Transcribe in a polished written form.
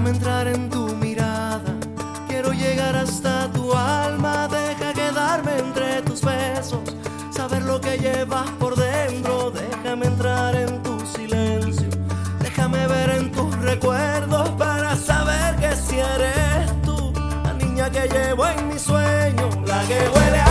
Déjame entrar en tu mirada, quiero llegar hasta tu alma. Deja quedarme entre tus besos, saber lo que llevas por dentro. Déjame entrar en tu silencio, déjame ver en tus recuerdos para saber que si eres tú, la niña que llevo en mi sueño, la que huele a